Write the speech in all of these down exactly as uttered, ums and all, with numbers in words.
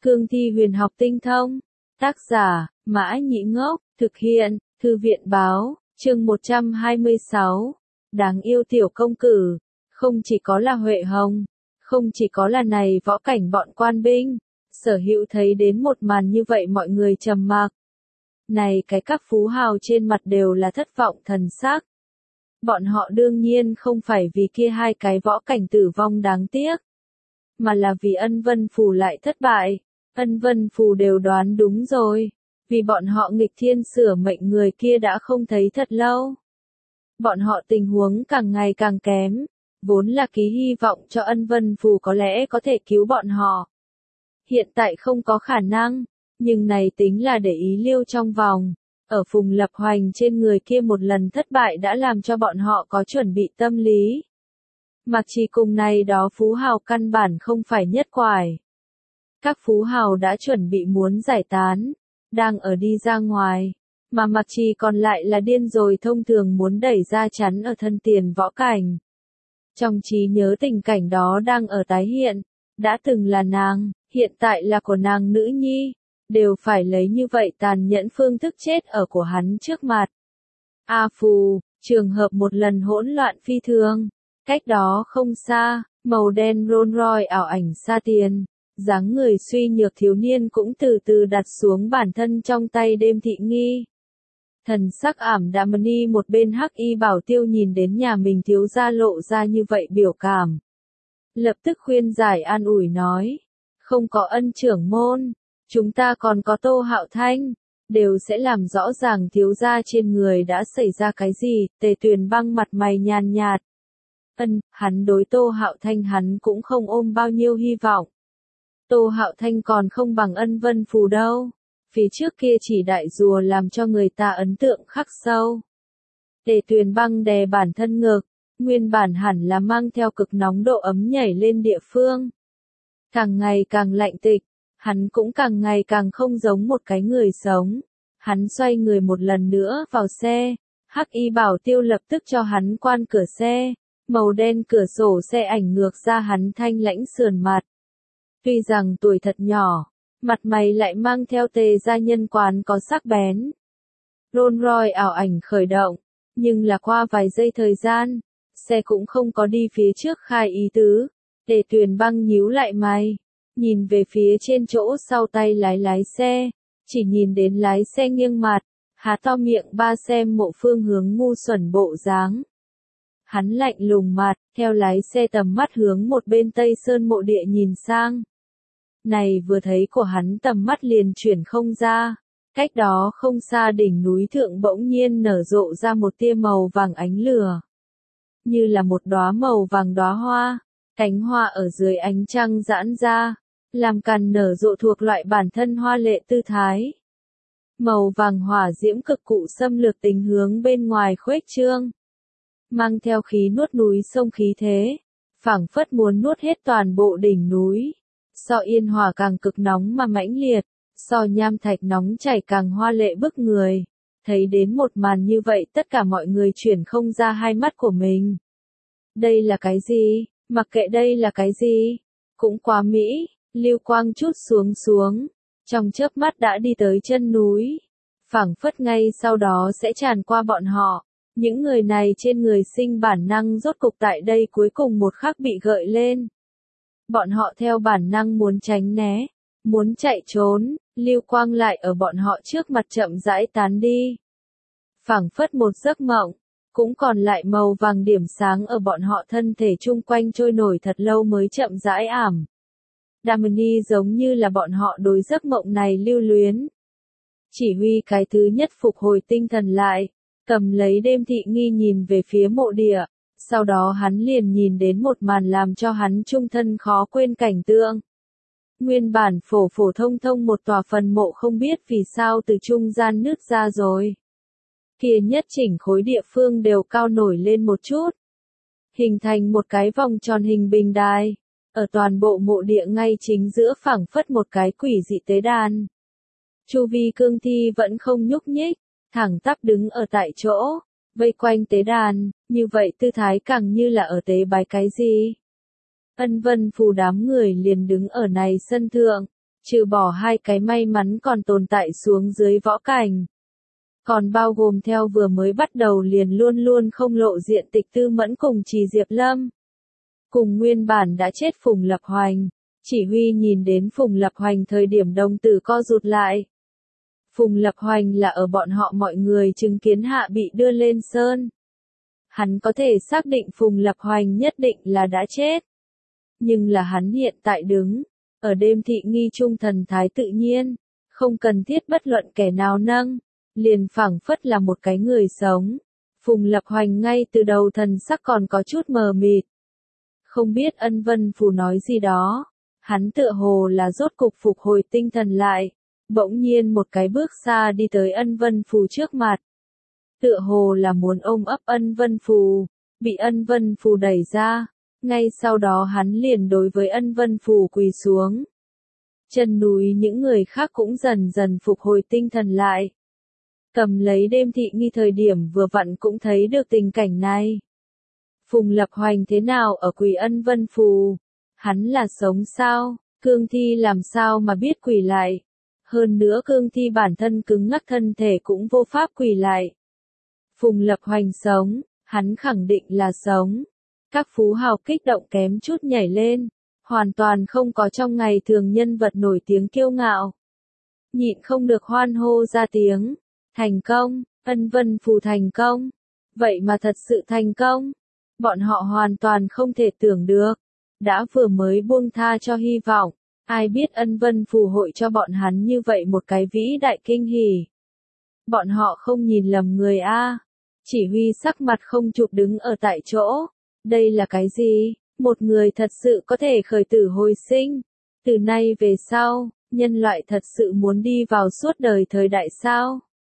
Cương thi huyền học tinh thông. Tác giả, Mã Nhĩ Ngốc, thực hiện, Thư viện Báo, chương một trăm hai mươi sáu. Đáng yêu tiểu công cử, không chỉ có là Huệ Hồng, không chỉ có là này võ cảnh bọn quan binh, Sở Hữu thấy đến một màn như vậy mọi người trầm mặc. Này cái các phú hào trên mặt đều là thất vọng thần sắc. Bọn họ đương nhiên không phải vì kia hai cái võ cảnh tử vong đáng tiếc, mà là vì Ân Vân Phù lại thất bại. Ân Vân Phù đều đoán đúng rồi, vì bọn họ nghịch thiên sửa mệnh người kia đã không thấy thật lâu. Bọn họ tình huống càng ngày càng kém, vốn là ký hy vọng cho Ân Vân Phù có lẽ có thể cứu bọn họ. Hiện tại không có khả năng, nhưng này tính là để ý lưu trong vòng. Ở Phùng Lập Hoành trên người kia một lần thất bại đã làm cho bọn họ có chuẩn bị tâm lý. Mặc chỉ cùng này đó phú hào căn bản không phải nhất quải. Các phú hào đã chuẩn bị muốn giải tán, đang ở đi ra ngoài, mà mặc chỉ còn lại là điên rồi thông thường muốn đẩy ra chắn ở thân tiền võ cảnh. Trong trí nhớ tình cảnh đó đang ở tái hiện, đã từng là nàng, hiện tại là của nàng nữ nhi, đều phải lấy như vậy tàn nhẫn phương thức chết ở của hắn trước mặt. A Phù, trường hợp một lần hỗn loạn phi thường, cách đó không xa, màu đen Rolls Royce ảo ảnh xa tiền, dáng người suy nhược thiếu niên cũng từ từ đặt xuống bản thân trong tay đêm thị nghi. Thần sắc ảm đạm ni một bên hắc y bảo tiêu nhìn đến nhà mình thiếu gia lộ ra như vậy biểu cảm. Lập tức khuyên giải an ủi nói, không có Ân trưởng môn, chúng ta còn có Tô Hạo Thanh, đều sẽ làm rõ ràng thiếu gia trên người đã xảy ra cái gì. Tề Tuyền Băng mặt mày nhàn nhạt. Ân, hắn đối Tô Hạo Thanh hắn cũng không ôm bao nhiêu hy vọng. Tô Hạo Thanh còn không bằng Ân Vân Phù đâu. Phía trước kia chỉ đại rùa làm cho người ta ấn tượng khắc sâu. Tề Tuyền Băng đè bản thân ngực, nguyên bản hẳn là mang theo cực nóng độ ấm nhảy lên địa phương. Càng ngày càng lạnh tịch, hắn cũng càng ngày càng không giống một cái người sống. Hắn xoay người một lần nữa vào xe, hắc y bảo tiêu lập tức cho hắn quan cửa xe, màu đen cửa sổ xe ảnh ngược ra hắn thanh lãnh sườn mặt. Tuy rằng tuổi thật nhỏ, mặt mày lại mang theo tề gia nhân quán có sắc bén. Rolls Royce ảo ảnh khởi động, nhưng là qua vài giây thời gian, xe cũng không có đi phía trước khai ý tứ. Tề Tuyền Băng nhíu lại mày, nhìn về phía trên chỗ sau tay lái lái xe, chỉ nhìn đến lái xe nghiêng mặt, há to miệng ba xem mộ phương hướng ngu xuẩn bộ dáng. Hắn lạnh lùng mặt, theo lái xe tầm mắt hướng một bên Tây Sơn mộ địa nhìn sang. Này vừa thấy của hắn tầm mắt liền chuyển không ra, cách đó không xa đỉnh núi thượng bỗng nhiên nở rộ ra một tia màu vàng ánh lửa. Như là một đóa màu vàng đóa hoa, cánh hoa ở dưới ánh trăng giãn ra, làm càn nở rộ thuộc loại bản thân hoa lệ tư thái. Màu vàng hỏa diễm cực cụ xâm lược tính hướng bên ngoài khuếch trương, mang theo khí nuốt núi sông khí thế, phảng phất muốn nuốt hết toàn bộ đỉnh núi. So yên hỏa càng cực nóng mà mãnh liệt, so nham thạch nóng chảy càng hoa lệ bức người. Thấy đến một màn như vậy tất cả mọi người chuyển không ra hai mắt của mình. Đây là cái gì? Mặc kệ đây là cái gì? Cũng quá mỹ. Lưu quang chút xuống xuống, trong chớp mắt đã đi tới chân núi, phảng phất ngay sau đó sẽ tràn qua bọn họ. Những người này trên người sinh bản năng rốt cục tại đây cuối cùng một khắc bị gợi lên. Bọn họ theo bản năng muốn tránh né, muốn chạy trốn, lưu quang lại ở bọn họ trước mặt chậm rãi tán đi. Phảng phất một giấc mộng, cũng còn lại màu vàng điểm sáng ở bọn họ thân thể chung quanh trôi nổi thật lâu mới chậm rãi ảm. Damini giống như là bọn họ đối giấc mộng này lưu luyến. Chỉ huy cái thứ nhất phục hồi tinh thần lại, cầm lấy đêm thị nghi nhìn về phía mộ địa, sau đó hắn liền nhìn đến một màn làm cho hắn trung thân khó quên cảnh tượng. Nguyên bản phổ phổ thông thông một tòa phần mộ không biết vì sao từ trung gian nứt ra rồi. Kia nhất chỉnh khối địa phương đều cao nổi lên một chút, hình thành một cái vòng tròn hình bình đài. Ở toàn bộ mộ địa ngay chính giữa phảng phất một cái quỷ dị tế đàn. Chu vi cương thi vẫn không nhúc nhích, thẳng tắp đứng ở tại chỗ, vây quanh tế đàn, như vậy tư thái càng như là ở tế bái cái gì. Ân Vân Phù đám người liền đứng ở này sân thượng, trừ bỏ hai cái may mắn còn tồn tại xuống dưới võ cảnh. Còn bao gồm theo vừa mới bắt đầu liền luôn luôn không lộ diện Tịch Tư Mẫn cùng Trì Diệp Lâm. Cùng nguyên bản đã chết Phùng Lập Hoành, chỉ huy nhìn đến Phùng Lập Hoành thời điểm đồng tử co rụt lại. Phùng Lập Hoành là ở bọn họ mọi người chứng kiến hạ bị đưa lên sơn. Hắn có thể xác định Phùng Lập Hoành nhất định là đã chết. Nhưng là hắn hiện tại đứng, ở đêm thị nghi trung thần thái tự nhiên, không cần thiết bất luận kẻ nào nâng, liền phảng phất là một cái người sống. Phùng Lập Hoành ngay từ đầu thần sắc còn có chút mờ mịt. Không biết Ân Vân Phù nói gì đó, hắn tựa hồ là rốt cục phục hồi tinh thần lại, bỗng nhiên một cái bước xa đi tới Ân Vân Phù trước mặt. Tựa hồ là muốn ôm ấp Ân Vân Phù, bị Ân Vân Phù đẩy ra, ngay sau đó hắn liền đối với Ân Vân Phù quỳ xuống. Chân núi những người khác cũng dần dần phục hồi tinh thần lại. Cầm lấy đêm thị nghi thời điểm vừa vặn cũng thấy được tình cảnh này. Phùng Lập Hoành thế nào ở quỳ Ân Vân Phù? Hắn là sống sao? Cương thi làm sao mà biết quỳ lại? Hơn nữa cương thi bản thân cứng ngắc thân thể cũng vô pháp quỳ lại. Phùng Lập Hoành sống, hắn khẳng định là sống. Các phú hào kích động kém chút nhảy lên, hoàn toàn không có trong ngày thường nhân vật nổi tiếng kiêu ngạo. Nhịn không được hoan hô ra tiếng. Thành công, Ân Vân Phù thành công. Vậy mà thật sự thành công. Bọn họ hoàn toàn không thể tưởng được. Đã vừa mới buông tha cho hy vọng. Ai biết Ân Vân Phù hội cho bọn hắn như vậy một cái vĩ đại kinh hỉ. Bọn họ không nhìn lầm người a. Chỉ huy sắc mặt không chụp đứng ở tại chỗ. Đây là cái gì? Một người thật sự có thể khởi tử hồi sinh. Từ nay về sau, nhân loại thật sự muốn đi vào suốt đời thời đại sao?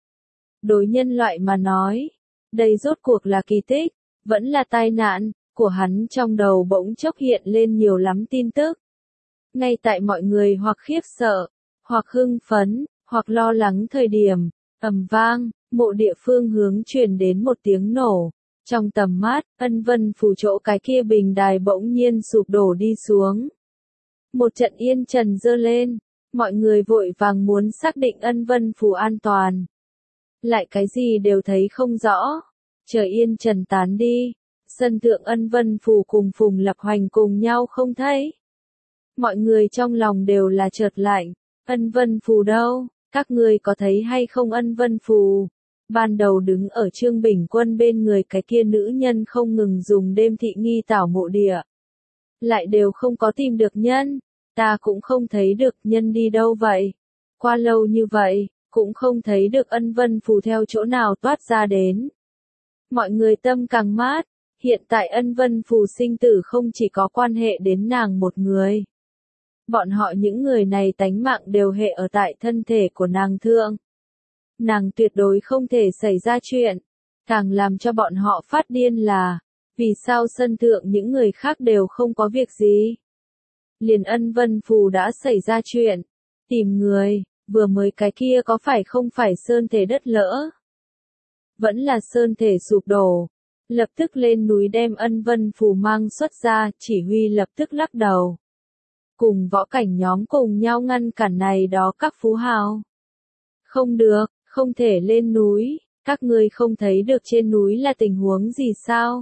Đối nhân loại mà nói, đây rốt cuộc là kỳ tích, vẫn là tai nạn, của hắn trong đầu bỗng chốc hiện lên nhiều lắm tin tức. Ngay tại mọi người hoặc khiếp sợ, hoặc hưng phấn, hoặc lo lắng thời điểm, ầm vang, mộ địa phương hướng truyền đến một tiếng nổ. Trong tầm mắt, Ân Vân Phù chỗ cái kia bình đài bỗng nhiên sụp đổ đi xuống. Một trận yên trần dơ lên, mọi người vội vàng muốn xác định Ân Vân Phù an toàn. Lại cái gì đều thấy không rõ. Trời yên trần tán đi, sân thượng Ân Vân Phù cùng Phùng Lập Hoành cùng nhau không thấy. Mọi người trong lòng đều là chợt lạnh. Ân Vân Phù đâu? Các ngươi có thấy hay không Ân Vân Phù? Ban đầu đứng ở Trương Bình Quân bên người cái kia nữ nhân không ngừng dùng đêm thị nghi tảo mộ địa. Lại đều không có tìm được nhân. Ta cũng không thấy được nhân đi đâu vậy. Qua lâu như vậy, cũng không thấy được Ân Vân Phù theo chỗ nào toát ra đến. Mọi người tâm càng mát. Hiện tại Ân Vân Phù sinh tử không chỉ có quan hệ đến nàng một người. Bọn họ những người này tánh mạng đều hệ ở tại thân thể của nàng thượng. Nàng tuyệt đối không thể xảy ra chuyện. Càng làm cho bọn họ phát điên là, vì sao sân thượng những người khác đều không có việc gì. Liền Ân Vân Phù đã xảy ra chuyện. Tìm người, vừa mới cái kia có phải không phải sơn thể đất lỡ. Vẫn là sơn thể sụp đổ. Lập tức lên núi đem Ân Vân Phù mang xuất ra, chỉ huy lập tức lắc đầu. Cùng võ cảnh nhóm cùng nhau ngăn cản này đó các phú hào. Không được, không thể lên núi, các ngươi không thấy được trên núi là tình huống gì sao?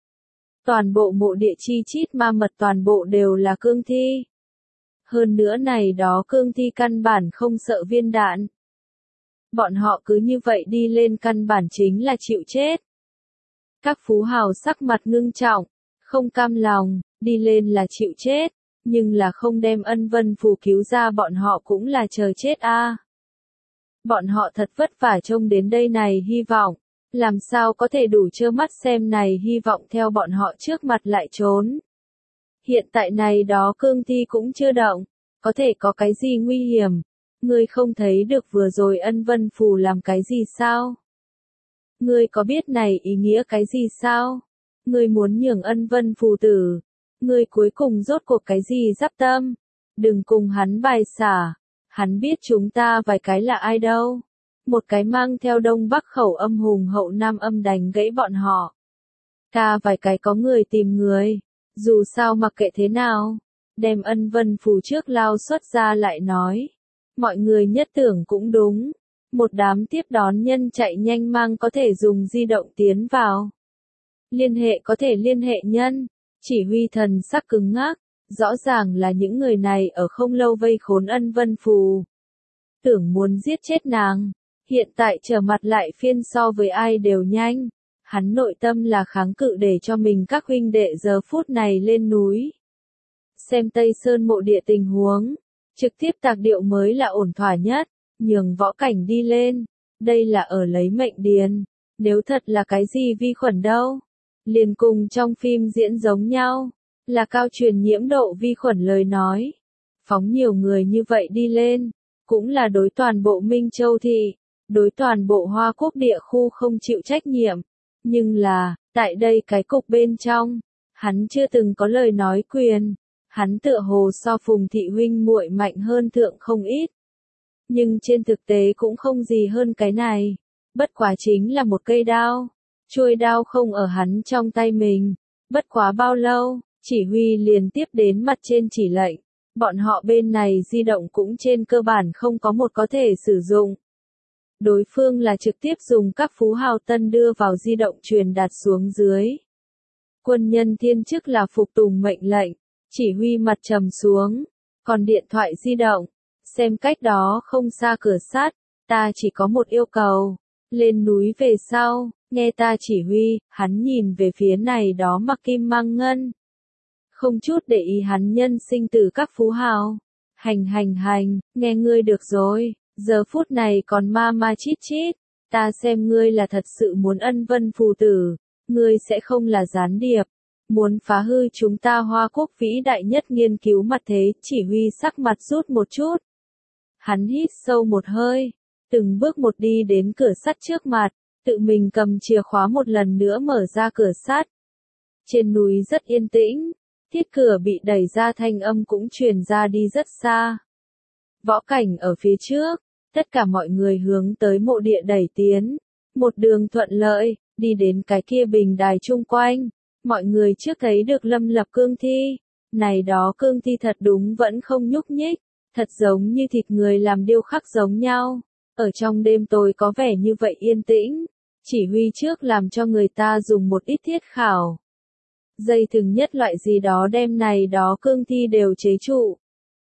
Toàn bộ mộ địa chi chít ma mật toàn bộ đều là cương thi. Hơn nữa này đó cương thi căn bản không sợ viên đạn. Bọn họ cứ như vậy đi lên căn bản chính là chịu chết. Các phú hào sắc mặt ngưng trọng, không cam lòng, đi lên là chịu chết, nhưng là không đem Ân Vân Phù cứu ra bọn họ cũng là chờ chết a. À. Bọn họ thật vất vả trông đến đây này hy vọng, làm sao có thể đủ trơ mắt xem này hy vọng theo bọn họ trước mặt lại trốn. Hiện tại này đó cương thi cũng chưa động, có thể có cái gì nguy hiểm, ngươi không thấy được vừa rồi Ân Vân Phù làm cái gì sao? Ngươi có biết này ý nghĩa cái gì sao? Ngươi muốn nhường Ân Vân Phù tử, ngươi cuối cùng rốt cuộc cái gì giáp tâm? Đừng cùng hắn bài xả. Hắn biết chúng ta vài cái là ai đâu. Một cái mang theo đông bắc khẩu âm hùng hậu nam âm đánh gãy bọn họ. Ca vài cái có người tìm người. Dù sao mặc kệ thế nào. đem ân vân phù trước lao xuất ra lại nói. Mọi người nhất tưởng cũng đúng. Một đám tiếp đón nhân chạy nhanh mang có thể dùng di động tiến vào. Liên hệ có thể liên hệ nhân. Chỉ huy thần sắc cứng ngắc. Rõ ràng là những người này ở không lâu vây khốn ân vân phù. Tưởng muốn giết chết nàng. Hiện tại trở mặt lại phiên so với ai đều nhanh. Hắn nội tâm là kháng cự để cho mình các huynh đệ giờ phút này lên núi. Xem Tây Sơn mộ địa tình huống. Trực tiếp tạc điệu mới là ổn thỏa nhất. Nhường võ cảnh đi lên. Đây là ở lấy mệnh điền. Nếu thật là cái gì vi khuẩn đâu. Liền cùng trong phim diễn giống nhau. Là cao truyền nhiễm độ vi khuẩn lời nói. Phóng nhiều người như vậy đi lên. Cũng là đối toàn bộ Minh Châu Thị. Đối toàn bộ Hoa Quốc địa khu không chịu trách nhiệm. Nhưng là, tại đây cái cục bên trong. Hắn chưa từng có lời nói quyền. Hắn tựa hồ so Phùng thị huynh muội mạnh hơn thượng không ít. Nhưng trên thực tế cũng không gì hơn cái này. Bất quá chính là một cây đao. Chuôi đao không ở hắn trong tay mình. Bất quá bao lâu, chỉ huy liền tiếp đến mặt trên chỉ lệnh. Bọn họ bên này di động cũng trên cơ bản không có một có thể sử dụng. Đối phương là trực tiếp dùng các phú hào tân đưa vào di động truyền đạt xuống dưới. Quân nhân thiên chức là phục tùng mệnh lệnh. Chỉ huy mặt trầm xuống. Còn điện thoại di động. Xem cách đó không xa cửa sắt. Ta chỉ có một yêu cầu. Lên núi về sau. Nghe ta chỉ huy. Hắn nhìn về phía này đó mặc kim mang ngân. Không chút để ý hắn nhân sinh từ các phú hào. Hành hành hành. Nghe ngươi được rồi. Giờ phút này còn ma ma chít chít. Ta xem ngươi là thật sự muốn ân vân phù tử. Ngươi sẽ không là gián điệp. Muốn phá hư chúng ta Hoa Quốc vĩ đại nhất nghiên cứu mặt thế, chỉ huy sắc mặt rút một chút. Hắn hít sâu một hơi, từng bước một đi đến cửa sắt trước mặt, tự mình cầm chìa khóa một lần nữa mở ra cửa sắt. Trên núi rất yên tĩnh, thiết cửa bị đẩy ra thanh âm cũng truyền ra đi rất xa. Võ cảnh ở phía trước, tất cả mọi người hướng tới mộ địa đẩy tiến, một đường thuận lợi, đi đến cái kia bình đài chung quanh. Mọi người trước thấy được Lâm Lập cương thi, này đó cương thi thật đúng vẫn không nhúc nhích, thật giống như thịt người làm điêu khắc giống nhau, ở trong đêm tối có vẻ như vậy yên tĩnh, chỉ huy trước làm cho người ta dùng một ít thiết khảo. Dây thừng nhất loại gì đó đem này đó cương thi đều chế trụ.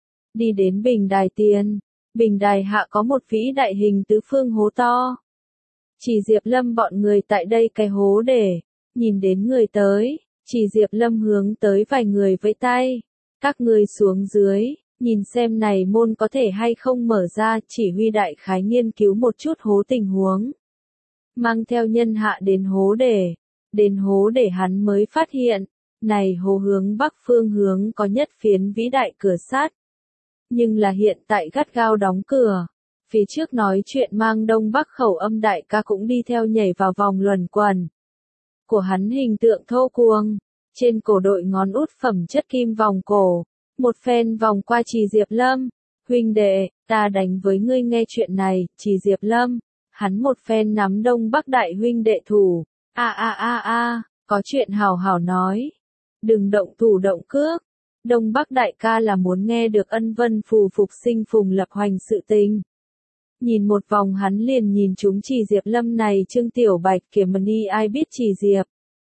Đi đến bình đài tiền, bình đài hạ có một vĩ đại hình tứ phương hố to. Chỉ Diệp Lâm bọn người tại đây cái hố để. Nhìn đến người tới, chỉ Diệp Lâm hướng tới vài người vẫy tay. Các người xuống dưới, nhìn xem này môn có thể hay không mở ra, chỉ huy đại khái nghiên cứu một chút hố tình huống. Mang theo nhân hạ đến hố để, đến hố để hắn mới phát hiện, này hố hướng bắc phương hướng có nhất phiến vĩ đại cửa sắt. Nhưng là hiện tại gắt gao đóng cửa. Phía trước nói chuyện mang đông bắc khẩu âm đại ca cũng đi theo nhảy vào vòng luẩn quẩn. Của hắn hình tượng thô cuồng, trên cổ đội ngón út phẩm chất kim vòng cổ, một phen vòng qua Trì Diệp Lâm, huynh đệ, ta đánh với ngươi nghe chuyện này, Trì Diệp Lâm, hắn một phen nắm đông bắc đại huynh đệ thủ, a a a a, có chuyện hào hào nói, đừng động thủ động cước, đông bắc đại ca là muốn nghe được ân vân phù phục sinh phùng lập hoành sự tình. Nhìn một vòng hắn liền nhìn chúng Trì Diệp Lâm này Trương Tiểu Bạch kìa mà ni ai biết Trì Diệp.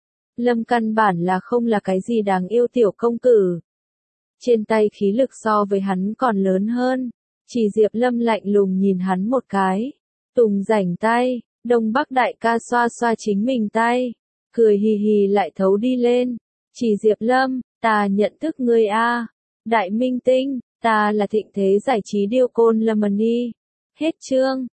Lâm căn bản là không là cái gì đáng yêu tiểu công tử. Trên tay khí lực so với hắn còn lớn hơn. Trì Diệp Lâm lạnh lùng nhìn hắn một cái. Tùng rảnh tay, đông bắc đại ca xoa xoa chính mình tay. Cười hì hì lại thấu đi lên. Trì Diệp Lâm, ta nhận thức ngươi a, đại minh tinh, ta là thịnh thế giải trí điêu côn Lâm Ni. Hết chương.